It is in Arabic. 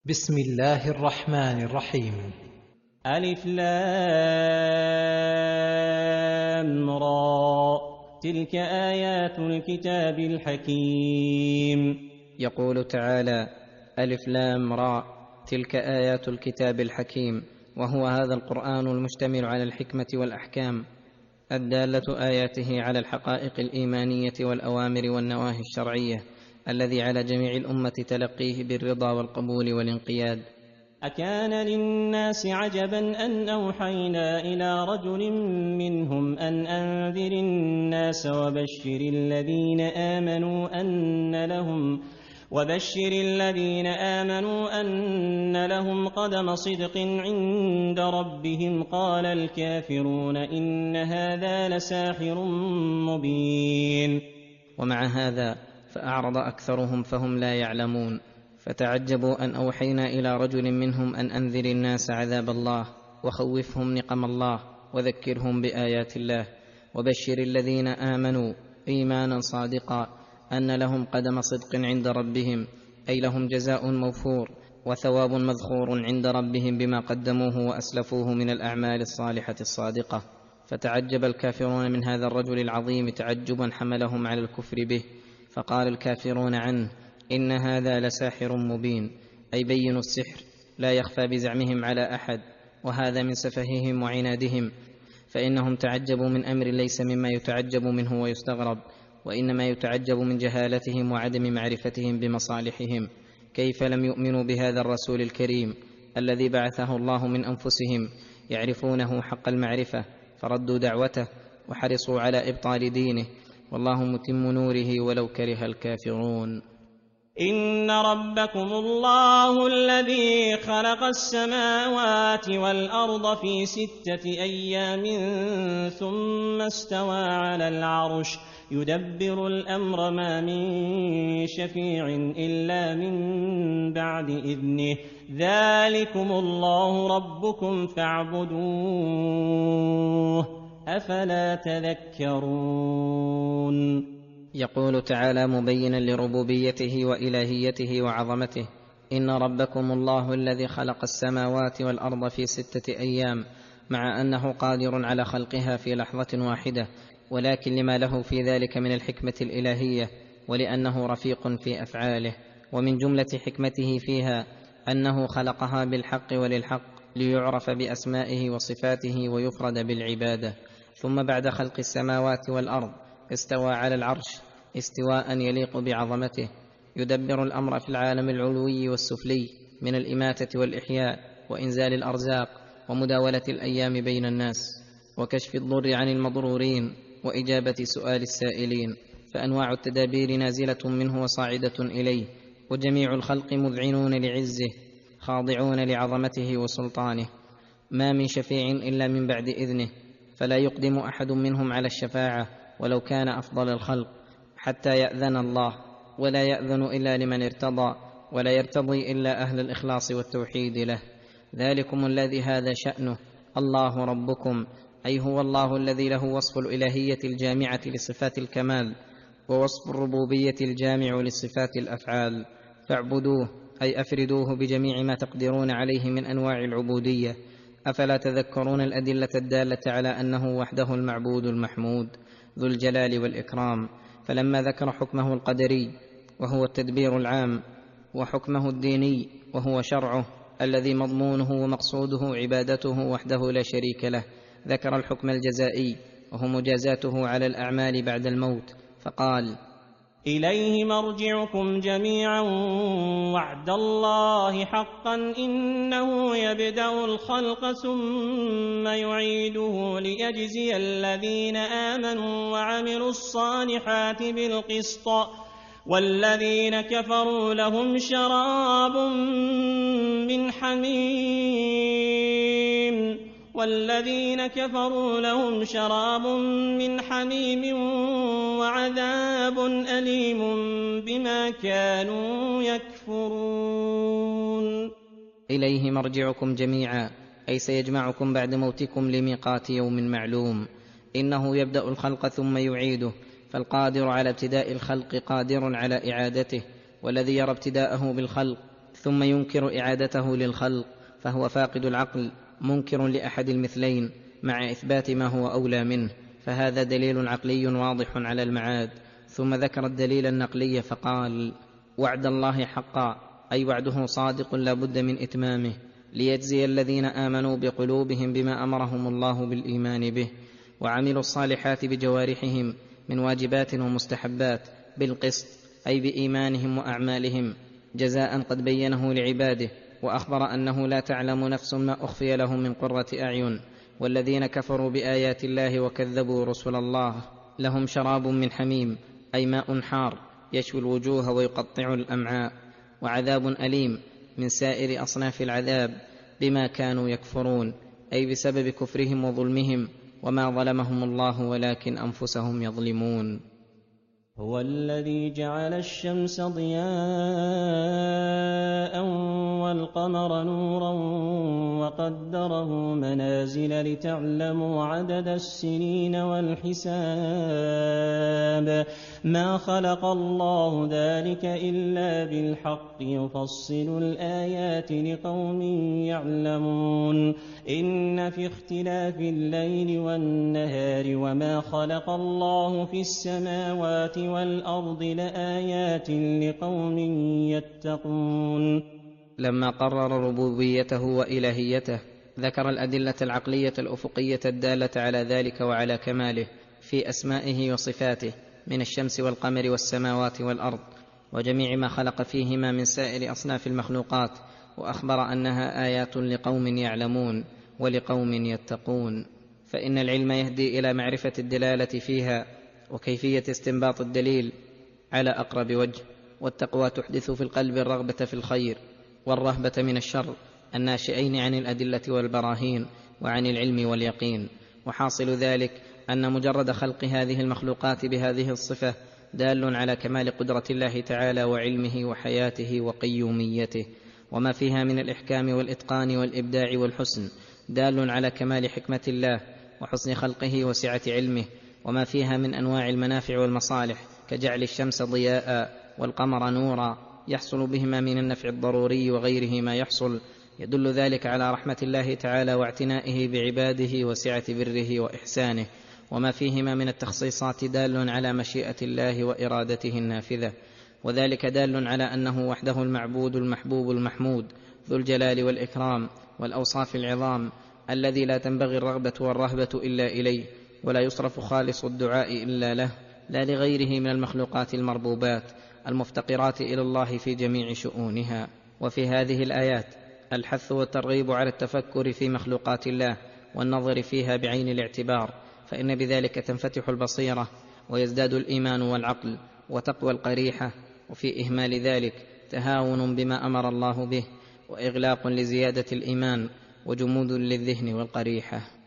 بسم الله الرحمن الرحيم. ألف لام را، تلك آيات الكتاب الحكيم. يقول تعالى: ألف لام را، تلك آيات الكتاب الحكيم، وهو هذا القرآن المشتمل على الحكمة والأحكام الدالة آياته على الحقائق الإيمانية والأوامر والنواهي الشرعية، الذي على جميع الأمة تلقيه بالرضا والقبول والانقياد. أكان للناس عجبا أن أوحينا إلى رجل منهم أن أنذر الناس وبشر الذين آمنوا أن لهم قدم صدق عند ربهم. قال الكافرون إن هذا لساحر مبين. ومع هذا فأعرض أكثرهم فهم لا يعلمون، فتعجبوا أن أوحينا إلى رجل منهم أن أنذر الناس عذاب الله وخوفهم نقم الله وذكرهم بآيات الله، وبشر الذين آمنوا إيمانا صادقا أن لهم قدم صدق عند ربهم، أي لهم جزاء موفور وثواب مذخور عند ربهم بما قدموه وأسلفوه من الأعمال الصالحة الصادقة. فتعجب الكافرون من هذا الرجل العظيم تعجبا حملهم على الكفر به، فقال الكافرون عنه: إن هذا لساحر مبين، أي بين السحر لا يخفى بزعمهم على أحد، وهذا من سفههم وعنادهم، فإنهم تعجبوا من أمر ليس مما يتعجب منه ويستغرب، وإنما يتعجب من جهالتهم وعدم معرفتهم بمصالحهم. كيف لم يؤمنوا بهذا الرسول الكريم الذي بعثه الله من أنفسهم يعرفونه حق المعرفة، فردوا دعوته وحرصوا على إبطال دينه، والله متم نوره ولو كره الكافرون. إن ربكم الله الذي خلق السماوات والأرض في 6 أيام ثم استوى على العرش يدبر الأمر، ما من شفيع إلا من بعد إذنه، ذلكم الله ربكم فاعبدوه، أفلا تذكرون. يقول تعالى مبينا لربوبيته وإلهيته وعظمته: إن ربكم الله الذي خلق السماوات والأرض في 6 أيام، مع أنه قادر على خلقها في لحظة واحدة، ولكن لما له في ذلك من الحكمة الإلهية، ولأنه رفيق في أفعاله. ومن جملة حكمته فيها أنه خلقها بالحق وللحق، ليعرف بأسمائه وصفاته ويفرد بالعبادة. ثم بعد خلق السماوات والأرض استوى على العرش استواء يليق بعظمته، يدبر الأمر في العالم العلوي والسفلي من الإماتة والإحياء وإنزال الأرزاق ومداولة الأيام بين الناس وكشف الضر عن المضرورين وإجابة سؤال السائلين، فأنواع التدابير نازلة منه وصاعدة إليه، وجميع الخلق مذعنون لعزه خاضعون لعظمته وسلطانه. ما من شفيع إلا من بعد إذنه، فلا يقدم أحد منهم على الشفاعة ولو كان أفضل الخلق حتى يأذن الله، ولا يأذن إلا لمن ارتضى، ولا يرتضي إلا أهل الإخلاص والتوحيد له. ذلكم الذي هذا شأنه الله ربكم، أي هو الله الذي له وصف الإلهية الجامعة لصفات الكمال، ووصف الربوبية الجامع لصفات الأفعال، فاعبدوه أي أفردوه بجميع ما تقدرون عليه من أنواع العبودية. أفلا تذكرون الأدلة الدالة على أنه وحده المعبود المحمود ذو الجلال والإكرام؟ فلما ذكر حكمه القدري وهو التدبير العام، وحكمه الديني وهو شرعه الذي مضمونه ومقصوده عبادته وحده لا شريك له، ذكر الحكم الجزائي وهو مجازاته على الأعمال بعد الموت، فقال: إليه مرجعكم جميعا وعد الله حقا، إنه يبدأ الخلق ثم يعيده ليجزي الذين آمنوا وعملوا الصالحات بالقسط، والذين كفروا لهم شراب من حميم وعذاب أليم بما كانوا يكفرون. إليه مرجعكم جميعا، أي سيجمعكم بعد موتكم لميقات يوم معلوم. إنه يبدأ الخلق ثم يعيده، فالقادر على ابتداء الخلق قادر على إعادته، والذي يرى ابتداءه بالخلق ثم ينكر إعادته للخلق، فهو فاقد العقل منكر لأحد المثلين مع إثبات ما هو أولى منه، فهذا دليل عقلي واضح على المعاد. ثم ذكر الدليل النقلي فقال: وعد الله حقا، أي وعده صادق لا بد من إتمامه، ليجزي الذين آمنوا بقلوبهم بما أمرهم الله بالإيمان به، وعملوا الصالحات بجوارحهم من واجبات ومستحبات بالقسط، أي بإيمانهم وأعمالهم، جزاء قد بينه لعباده، وأخبر أنه لا تعلم نفس ما أخفي لهم من قرة أعين. والذين كفروا بآيات الله وكذبوا رسل الله لهم شراب من حميم، أي ماء حار يشوي الوجوه ويقطع الأمعاء، وعذاب أليم من سائر أصناف العذاب بما كانوا يكفرون، أي بسبب كفرهم وظلمهم، وما ظلمهم الله ولكن أنفسهم يظلمون. هو الذي جعل الشمس ضياء والقمر نورا وقدره منازل لتعلموا عدد السنين والحساب، ما خلق الله ذلك إلا بالحق، يفصل الآيات لقوم يعلمون. إن في اختلاف الليل والنهار وما خلق الله في السماوات والأرض لآيات لقوم يتقون. لما قرر ربوبيته وإلهيته ذكر الأدلة العقلية الأفقية الدالة على ذلك وعلى كماله في أسمائه وصفاته من الشمس والقمر والسماوات والأرض وجميع ما خلق فيهما من سائر أصناف المخلوقات، وأخبر أنها آيات لقوم يعلمون ولقوم يتقون. فإن العلم يهدي إلى معرفة الدلالة فيها وكيفية استنباط الدليل على أقرب وجه، والتقوى تحدث في القلب الرغبة في الخير والرهبة من الشر، الناشئين عن الأدلة والبراهين وعن العلم واليقين. وحاصل ذلك أن مجرد خلق هذه المخلوقات بهذه الصفة دال على كمال قدرة الله تعالى وعلمه وحياته وقيوميته، وما فيها من الإحكام والإتقان والإبداع والحسن دال على كمال حكمة الله وحسن خلقه وسعة علمه، وما فيها من أنواع المنافع والمصالح كجعل الشمس ضياء والقمر نورا يحصل بهما من النفع الضروري وغيره ما يحصل، يدل ذلك على رحمة الله تعالى واعتنائه بعباده وسعة بره وإحسانه، وما فيهما من التخصيصات دال على مشيئة الله وإرادته النافذة، وذلك دال على أنه وحده المعبود المحبوب المحمود ذو الجلال والإكرام والأوصاف العظام، الذي لا تنبغي الرغبة والرهبة إلا إليه، ولا يصرف خالص الدعاء إلا له، لا لغيره من المخلوقات المربوبات المفتقرات إلى الله في جميع شؤونها. وفي هذه الآيات الحث والترغيب على التفكر في مخلوقات الله والنظر فيها بعين الاعتبار، فإن بذلك تنفتح البصيرة ويزداد الإيمان والعقل وتقوى القريحة، وفي إهمال ذلك تهاون بما أمر الله به وإغلاق لزيادة الإيمان وجمود للذهن والقريحة.